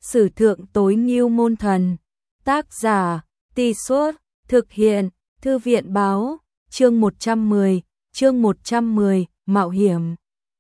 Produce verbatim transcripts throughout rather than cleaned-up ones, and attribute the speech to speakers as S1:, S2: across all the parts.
S1: Sử thượng tối ngưu môn thần. Tác giả, Tì Suốt, thực hiện, Thư viện báo, chương một trăm mười, chương một trăm mười, mạo hiểm.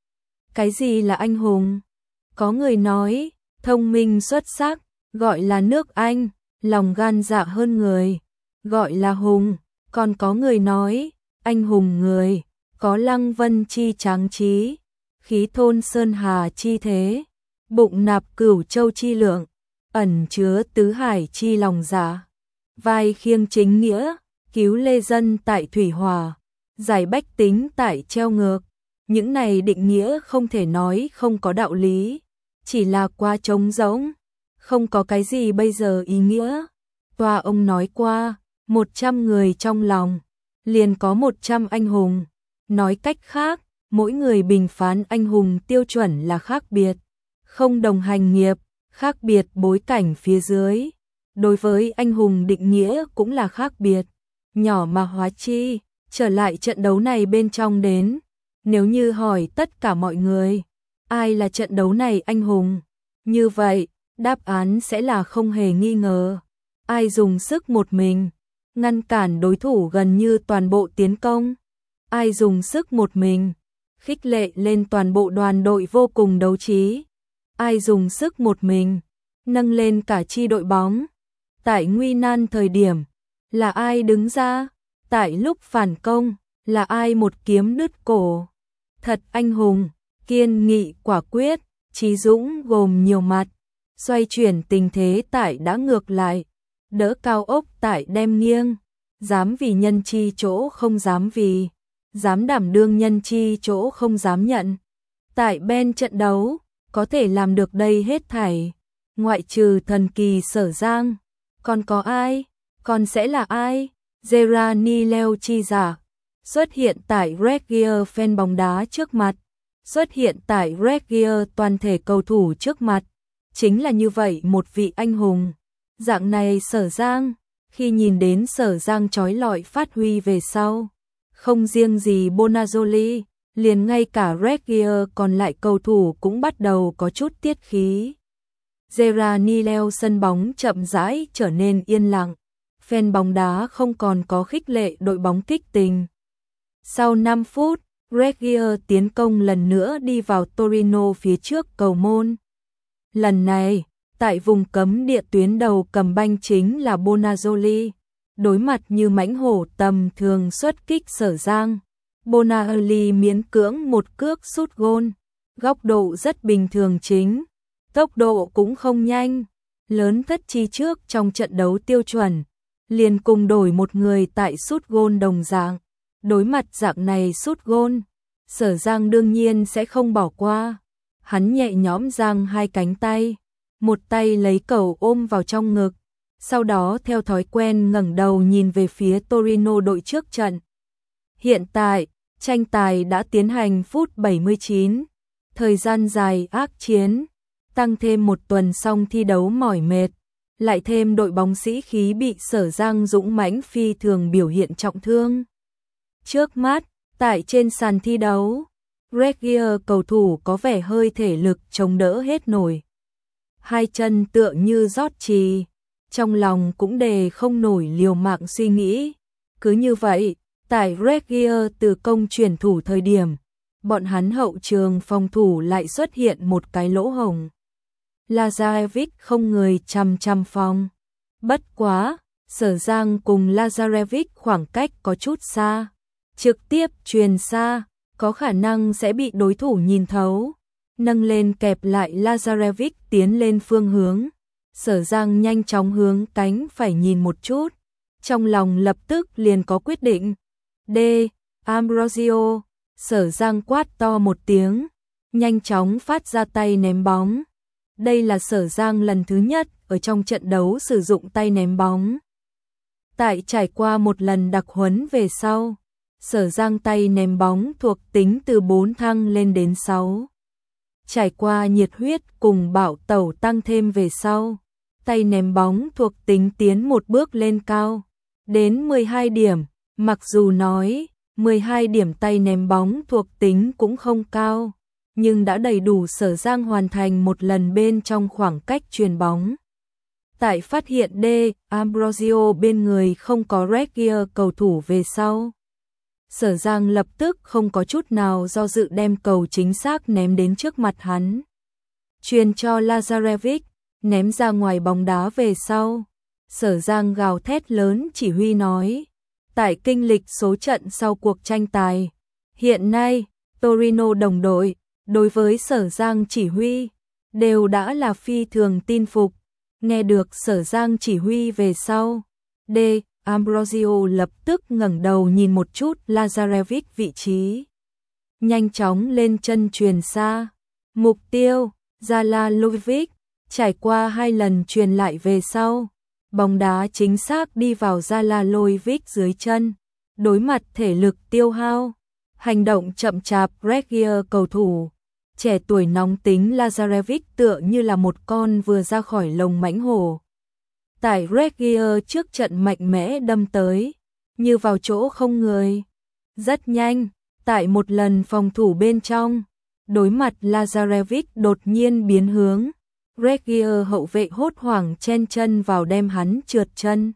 S1: Cái gì là anh hùng? Có người nói, thông minh xuất sắc, gọi là nước Anh, lòng gan dạ hơn người, gọi là hùng. Còn có người nói, anh hùng người, có lăng vân chi tráng trí, khí thôn sơn hà chi thế, bụng nạp cửu châu chi lượng, ẩn chứa tứ hải chi lòng dạ, vai khiêng chính nghĩa, cứu lê dân tại thủy hòa, giải bách tính tại treo ngược. Những này định nghĩa không thể nói không có đạo lý, chỉ là quá trống rỗng, không có cái gì bây giờ ý nghĩa. Toa ông nói qua, một trăm người trong lòng, liền có một trăm anh hùng. Nói cách khác, mỗi người bình phán anh hùng tiêu chuẩn là khác biệt, không đồng hành nghiệp, khác biệt bối cảnh phía dưới. Đối với anh hùng định nghĩa cũng là khác biệt, nhỏ mà hóa chi. Trở lại trận đấu này bên trong đến, nếu như hỏi tất cả mọi người, ai là trận đấu này anh hùng? Như vậy, đáp án sẽ là không hề nghi ngờ. Ai dùng sức một mình, ngăn cản đối thủ gần như toàn bộ tiến công? Ai dùng sức một mình, khích lệ lên toàn bộ đoàn đội vô cùng đấu trí? Ai dùng sức một mình, nâng lên cả chi đội bóng? Tại nguy nan thời điểm, là ai đứng ra? Tại lúc phản công, là ai một kiếm đứt cổ? Thật anh hùng, kiên nghị quả quyết, trí dũng gồm nhiều mặt, xoay chuyển tình thế tại đã ngược lại, đỡ cao ốc tại đem nghiêng, dám vì nhân chi chỗ không dám vì, dám đảm đương nhân chi chỗ không dám nhận. Tại bên trận đấu, có thể làm được đây hết thảy, ngoại trừ thần kỳ Sở Giang, còn có ai? Còn sẽ là ai? Gerani Leo chi giả, xuất hiện tại Red Gear fan bóng đá trước mặt, xuất hiện tại Red Gear toàn thể cầu thủ trước mặt, chính là như vậy một vị anh hùng. Dạng này Sở Giang, khi nhìn đến Sở Giang chói lọi phát huy về sau, không riêng gì Bonazzoli, liền ngay cả Red Gear còn lại cầu thủ cũng bắt đầu có chút tiết khí. Gerani Leo sân bóng chậm rãi trở nên yên lặng. Fan bóng đá không còn có khích lệ đội bóng kích tình. Sau năm phút, Red Gear tiến công lần nữa đi vào Torino phía trước cầu môn. Lần này, tại vùng cấm địa tuyến đầu cầm banh chính là Bonazzoli. Đối mặt như mãnh hổ tầm thường xuất kích Sở Giang, Bonazzoli miễn cưỡng một cước sút gôn. Góc độ rất bình thường chính, tốc độ cũng không nhanh. Lớn thất chi trước trong trận đấu tiêu chuẩn, liền cùng đổi một người tại sút gôn đồng dạng. Đối mặt dạng này sút gôn, Sở Giang đương nhiên sẽ không bỏ qua. Hắn nhẹ nhõm giang hai cánh tay, một tay lấy cầu ôm vào trong ngực, sau đó theo thói quen ngẩng đầu nhìn về phía Torino đội trước trận. Hiện tại, tranh tài đã tiến hành phút bảy mươi chín, thời gian dài ác chiến, tăng thêm một tuần xong thi đấu mỏi mệt, lại thêm đội bóng sĩ khí bị Sở Giang dũng mãnh phi thường biểu hiện trọng thương. Trước mắt, tại trên sàn thi đấu, Red Gear cầu thủ có vẻ hơi thể lực chống đỡ hết nổi. Hai chân tựa như rót trì, trong lòng cũng đề không nổi liều mạng suy nghĩ. Cứ như vậy, tại Red Gear từ công chuyển thủ thời điểm, bọn hắn hậu trường phòng thủ lại xuất hiện một cái lỗ hổng. Lazarevic không người chằm chằm phòng. Bất quá, Sở Giang cùng Lazarevic khoảng cách có chút xa. Trực tiếp truyền xa, có khả năng sẽ bị đối thủ nhìn thấu. Nâng lên kẹp lại Lazarevic tiến lên phương hướng. Sở Giang nhanh chóng hướng cánh phải nhìn một chút. Trong lòng lập tức liền có quyết định. D. Ambrosio. Sở Giang quát to một tiếng, nhanh chóng phát ra tay ném bóng. Đây là Sở Giang lần thứ nhất ở trong trận đấu sử dụng tay ném bóng. Tại trải qua một lần đặc huấn về sau, Sở Giang tay ném bóng thuộc tính từ bốn thăng lên đến sáu. Trải qua nhiệt huyết cùng bạo tẩu tăng thêm về sau, tay ném bóng thuộc tính tiến một bước lên cao, đến mười hai điểm. Mặc dù nói, mười hai điểm tay ném bóng thuộc tính cũng không cao, nhưng đã đầy đủ Sở Giang hoàn thành một lần bên trong khoảng cách chuyền bóng. Tại phát hiện D. Ambrosio bên người không có Regier cầu thủ về sau. Sở Giang lập tức không có chút nào do dự đem cầu chính xác ném đến trước mặt hắn. Chuyền cho Lazarevic, ném ra ngoài bóng đá về sau. Sở Giang gào thét lớn chỉ huy nói. Tại kinh lịch số trận sau cuộc tranh tài, hiện nay, Torino đồng đội, đối với Sở Giang chỉ huy, đều đã là phi thường tin phục. Nghe được Sở Giang chỉ huy về sau, D. Ambrosio lập tức ngẩng đầu nhìn một chút Lazarevic vị trí. Nhanh chóng lên chân truyền xa. Mục tiêu, Zalalovic, trải qua hai lần truyền lại về sau. Bóng đá chính xác đi vào Zalalovic dưới chân. Đối mặt thể lực tiêu hao, hành động chậm chạp Regier cầu thủ. Trẻ tuổi nóng tính Lazarevic tựa như là một con vừa ra khỏi lồng mãnh hổ. Tại Regier trước trận mạnh mẽ đâm tới, như vào chỗ không người. Rất nhanh, tại một lần phòng thủ bên trong, đối mặt Lazarevic đột nhiên biến hướng. Regier hậu vệ hốt hoảng chen chân vào đem hắn trượt chân.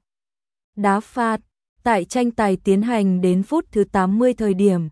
S1: Đá phạt, tại tranh tài tiến hành đến phút thứ tám mươi thời điểm.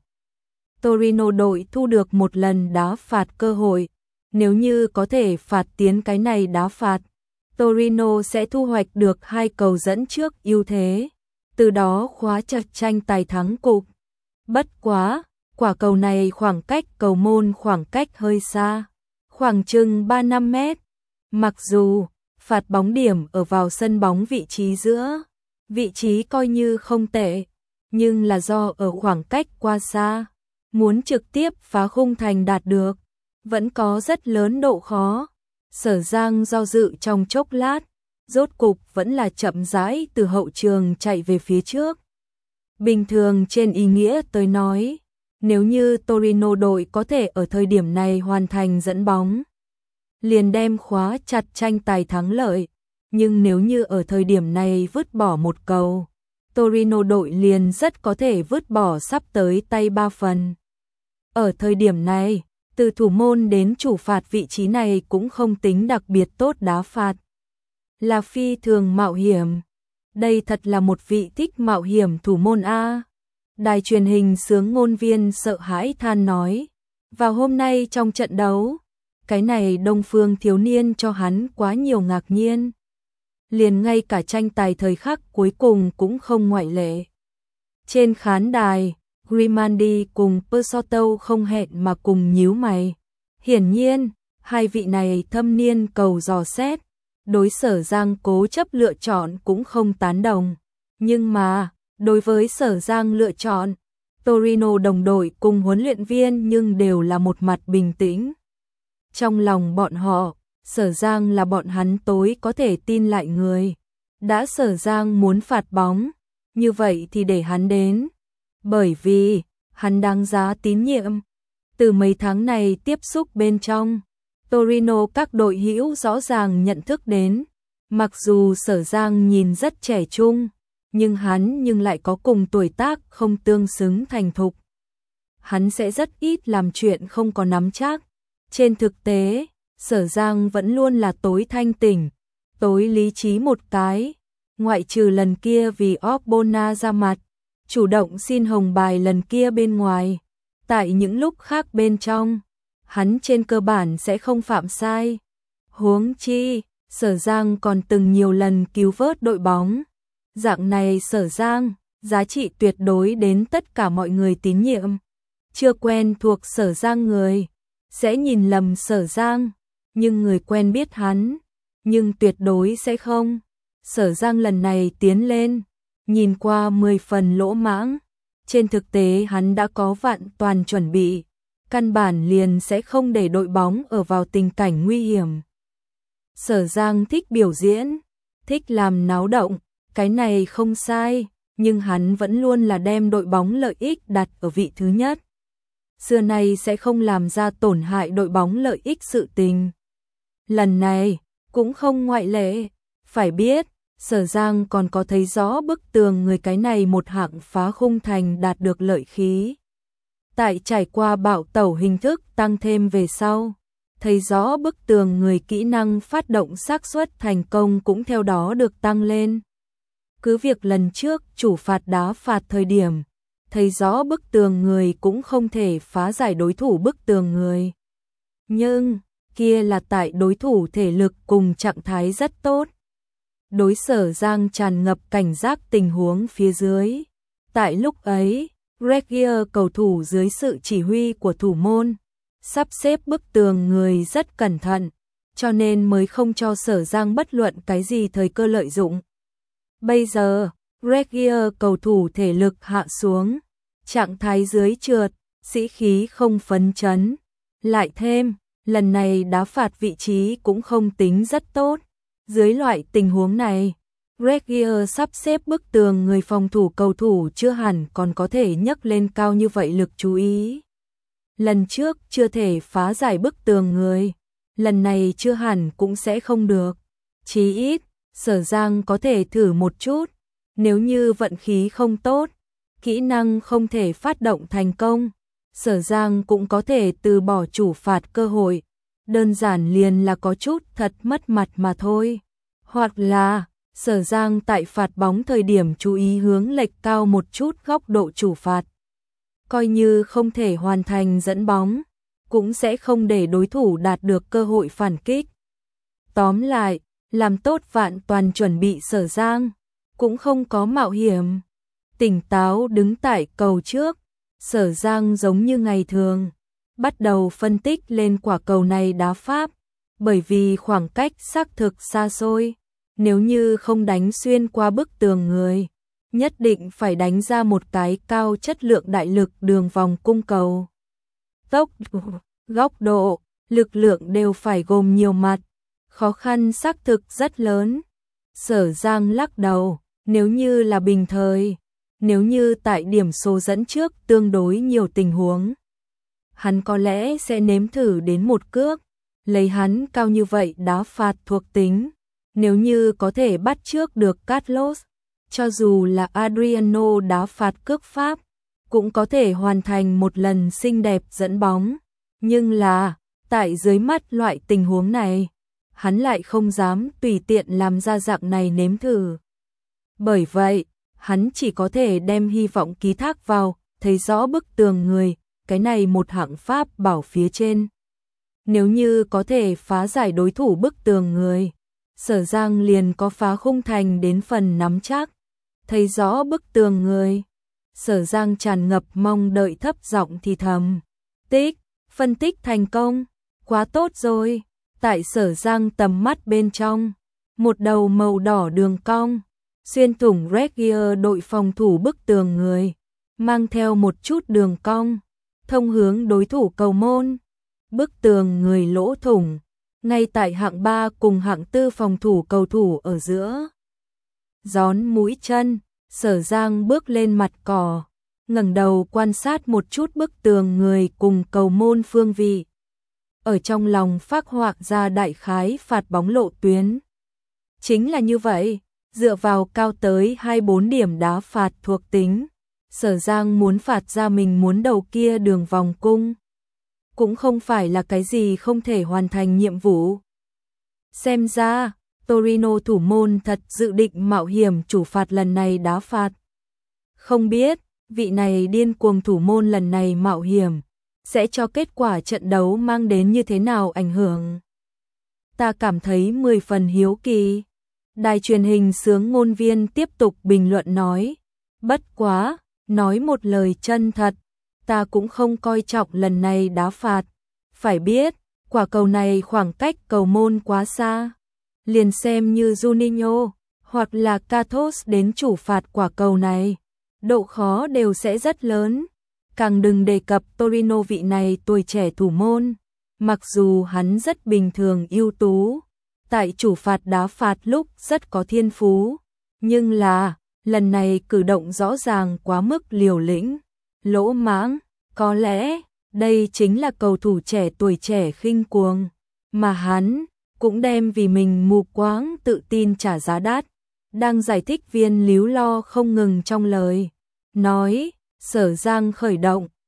S1: Torino đội thu được một lần đá phạt cơ hội, nếu như có thể phạt tiến cái này đá phạt, Torino sẽ thu hoạch được hai cầu dẫn trước ưu thế, từ đó khóa chặt tranh tài thắng cục. Bất quá, quả cầu này khoảng cách cầu môn khoảng cách hơi xa, khoảng chừng ba năm mét. Mặc dù phạt bóng điểm ở vào sân bóng vị trí giữa, vị trí coi như không tệ, nhưng là do ở khoảng cách quá xa, muốn trực tiếp phá khung thành đạt được, vẫn có rất lớn độ khó. Sở Giang do dự trong chốc lát, rốt cục vẫn là chậm rãi từ hậu trường chạy về phía trước. Bình thường trên ý nghĩa tới nói, nếu như Torino đội có thể ở thời điểm này hoàn thành dẫn bóng, liền đem khóa chặt tranh tài thắng lợi, nhưng nếu như ở thời điểm này vứt bỏ một cầu, Torino đội liền rất có thể vứt bỏ sắp tới tay ba phần. Ở thời điểm này, từ thủ môn đến chủ phạt vị trí này cũng không tính đặc biệt tốt đá phạt. Là phi thường mạo hiểm. Đây thật là một vị thích mạo hiểm thủ môn A. Đài truyền hình xướng ngôn viên sợ hãi than nói. Vào hôm nay trong trận đấu, cái này Đông Phương thiếu niên cho hắn quá nhiều ngạc nhiên. Liền ngay cả tranh tài thời khắc cuối cùng cũng không ngoại lệ. Trên khán đài, Grimandi cùng Persotto không hẹn mà cùng nhíu mày. Hiển nhiên, hai vị này thâm niên cầu dò xét, đối Sở Giang cố chấp lựa chọn cũng không tán đồng. Nhưng mà, đối với Sở Giang lựa chọn, Torino đồng đội cùng huấn luyện viên nhưng đều là một mặt bình tĩnh. Trong lòng bọn họ, Sở Giang là bọn hắn tối có thể tin lại người. Đã Sở Giang muốn phạt bóng, như vậy thì để hắn đến. Bởi vì, hắn đáng giá tín nhiệm. Từ mấy tháng này tiếp xúc bên trong, Torino các đội hữu rõ ràng nhận thức đến. Mặc dù Sở Giang nhìn rất trẻ trung, nhưng hắn nhưng lại có cùng tuổi tác không tương xứng thành thục. Hắn sẽ rất ít làm chuyện không có nắm chắc. Trên thực tế, Sở Giang vẫn luôn là tối thanh tỉnh, tối lý trí một cái. Ngoại trừ lần kia vì Ogbonna ra mặt, chủ động xin hồng bài lần kia bên ngoài. Tại những lúc khác bên trong, hắn trên cơ bản sẽ không phạm sai. Huống chi, Sở Giang còn từng nhiều lần cứu vớt đội bóng. Dạng này Sở Giang, giá trị tuyệt đối đến tất cả mọi người tín nhiệm. Chưa quen thuộc Sở Giang người, sẽ nhìn lầm Sở Giang, nhưng người quen biết hắn, nhưng tuyệt đối sẽ không. Sở Giang lần này tiến lên, nhìn qua mười phần lỗ mãng. Trên thực tế hắn đã có vạn toàn chuẩn bị, căn bản liền sẽ không để đội bóng ở vào tình cảnh nguy hiểm. Sở Giang thích biểu diễn, thích làm náo động, cái này không sai, nhưng hắn vẫn luôn là đem đội bóng lợi ích đặt ở vị thứ nhất. Xưa nay sẽ không làm ra tổn hại đội bóng lợi ích sự tình. Lần này, cũng không ngoại lệ, phải biết, Sở Giang còn có thấy rõ bức tường người cái này một hạng phá khung thành đạt được lợi khí. Tại trải qua bạo tẩu hình thức tăng thêm về sau, thấy rõ bức tường người kỹ năng phát động xác suất thành công cũng theo đó được tăng lên. Cứ việc lần trước chủ phạt đá phạt thời điểm, thấy rõ bức tường người cũng không thể phá giải đối thủ bức tường người. Nhưng, kia là tại đối thủ thể lực cùng trạng thái rất tốt. Đối Sở Giang tràn ngập cảnh giác tình huống phía dưới. Tại lúc ấy, Regier cầu thủ dưới sự chỉ huy của thủ môn, sắp xếp bức tường người rất cẩn thận, cho nên mới không cho Sở Giang bất luận cái gì thời cơ lợi dụng. Bây giờ, Regier cầu thủ thể lực hạ xuống, trạng thái dưới trượt, sĩ khí không phấn chấn. Lại thêm, lần này đá phạt vị trí cũng không tính rất tốt. Dưới loại tình huống này, Regier sắp xếp bức tường người phòng thủ cầu thủ chưa hẳn còn có thể nhấc lên cao như vậy lực chú ý. Lần trước chưa thể phá giải bức tường người, lần này chưa hẳn cũng sẽ không được. Chí ít, Sở Giang có thể thử một chút, nếu như vận khí không tốt, kỹ năng không thể phát động thành công, Sở Giang cũng có thể từ bỏ chủ phạt cơ hội, đơn giản liền là có chút thật mất mặt mà thôi. Hoặc là, Sở Giang tại phạt bóng thời điểm chú ý hướng lệch cao một chút góc độ chủ phạt. Coi như không thể hoàn thành dẫn bóng, cũng sẽ không để đối thủ đạt được cơ hội phản kích. Tóm lại, làm tốt vạn toàn chuẩn bị Sở Giang, cũng không có mạo hiểm. Tỉnh táo đứng tại cầu trước, Sở Giang giống như ngày thường, bắt đầu phân tích lên quả cầu này đá pháp, bởi vì khoảng cách xác thực xa xôi, nếu như không đánh xuyên qua bức tường người, nhất định phải đánh ra một cái cao chất lượng đại lực đường vòng cung cầu. Tốc độ, góc độ, lực lượng đều phải gồm nhiều mặt, khó khăn xác thực rất lớn. Sở Giang lắc đầu, nếu như là bình thời, nếu như tại điểm số dẫn trước tương đối nhiều tình huống, hắn có lẽ sẽ nếm thử đến một cước, lấy hắn cao như vậy đá phạt thuộc tính, nếu như có thể bắt trước được Carlos, cho dù là Adriano đá phạt cước pháp, cũng có thể hoàn thành một lần xinh đẹp dẫn bóng, nhưng là, tại dưới mắt loại tình huống này, hắn lại không dám tùy tiện làm ra dạng này nếm thử. Bởi vậy, hắn chỉ có thể đem hy vọng ký thác vào, thấy rõ bức tường người, cái này một hạng pháp bảo phía trên. Nếu như có thể phá giải đối thủ bức tường người, Sở Giang liền có phá khung thành đến phần nắm chắc. Thấy rõ bức tường người, Sở Giang tràn ngập mong đợi thấp giọng thì thầm. Tích, phân tích thành công, quá tốt rồi. Tại Sở Giang tầm mắt bên trong, một đầu màu đỏ đường cong, xuyên thủng Regier đội phòng thủ bức tường người, mang theo một chút đường cong, thông hướng đối thủ cầu môn. Bức tường người lỗ thủng, ngay tại hạng ba cùng hạng tư phòng thủ cầu thủ ở giữa. Gión mũi chân, Sở Giang bước lên mặt cỏ, ngẩng đầu quan sát một chút bức tường người cùng cầu môn phương vị. Ở trong lòng phác họa ra đại khái phạt bóng lộ tuyến. Chính là như vậy, dựa vào cao tới hai mươi bốn điểm đá phạt thuộc tính, Sở Giang muốn phạt ra mình muốn đầu kia đường vòng cung. Cũng không phải là cái gì không thể hoàn thành nhiệm vụ. Xem ra, Torino thủ môn thật dự định mạo hiểm chủ phạt lần này đá phạt. Không biết, vị này điên cuồng thủ môn lần này mạo hiểm, sẽ cho kết quả trận đấu mang đến như thế nào ảnh hưởng. Ta cảm thấy mười phần hiếu kỳ. Đài truyền hình xướng ngôn viên tiếp tục bình luận nói. Bất quá, nói một lời chân thật, ta cũng không coi trọng lần này đá phạt. Phải biết, quả cầu này khoảng cách cầu môn quá xa. Liền xem như Juninho, hoặc là Carlos đến chủ phạt quả cầu này, độ khó đều sẽ rất lớn. Càng đừng đề cập Torino vị này tuổi trẻ thủ môn, mặc dù hắn rất bình thường ưu tú, tại chủ phạt đá phạt lúc rất có thiên phú, nhưng là, lần này cử động rõ ràng quá mức liều lĩnh, lỗ mãng, có lẽ, đây chính là cầu thủ trẻ tuổi trẻ khinh cuồng, mà hắn cũng đem vì mình mù quáng tự tin trả giá đắt. Đang giải thích viên líu lo không ngừng trong lời, nói, Sở Giang khởi động,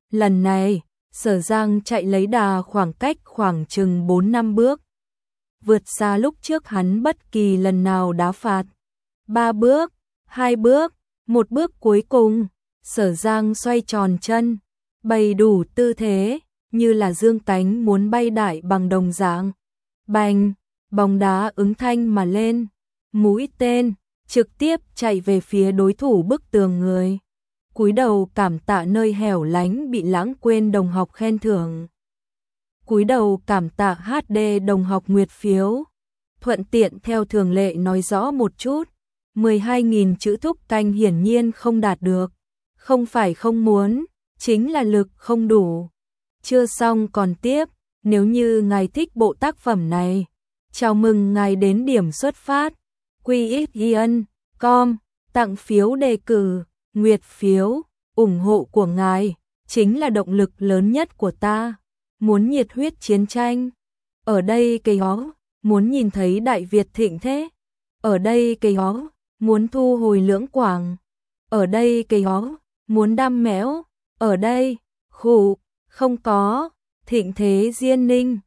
S1: Lần này, Sở Giang chạy lấy đà khoảng cách khoảng chừng bốn năm bước. Vượt xa lúc trước hắn bất kỳ lần nào đá phạt. Ba bước, hai bước, một bước cuối cùng, Sở Giang xoay tròn chân, bày đủ tư thế, như là dương cánh muốn bay đại bằng đồng dạng. Bành, bóng đá ứng thanh mà lên, mũi tên, trực tiếp chạy về phía đối thủ bức tường người. Cúi đầu cảm tạ nơi hẻo lánh bị lãng quên đồng học khen thưởng. Cúi đầu cảm tạ hát đê đồng học nguyệt phiếu. Thuận tiện theo thường lệ nói rõ một chút, mười hai nghìn chữ thúc canh hiển nhiên không đạt được. Không phải không muốn, chính là lực không đủ. Chưa xong còn tiếp, nếu như ngài thích bộ tác phẩm này, chào mừng ngài đến điểm xuất phát. quy ích yên chấm com, tặng phiếu đề cử, nguyệt phiếu, ủng hộ của ngài, chính là động lực lớn nhất của ta. Muốn nhiệt huyết chiến tranh, ở đây cây ó, muốn nhìn thấy Đại Việt thịnh thế, ở đây cây ó, muốn thu hồi Lưỡng Quảng, ở đây cây ó, muốn đam mẽo, ở đây, khủ, không có, thịnh thế Diên Ninh.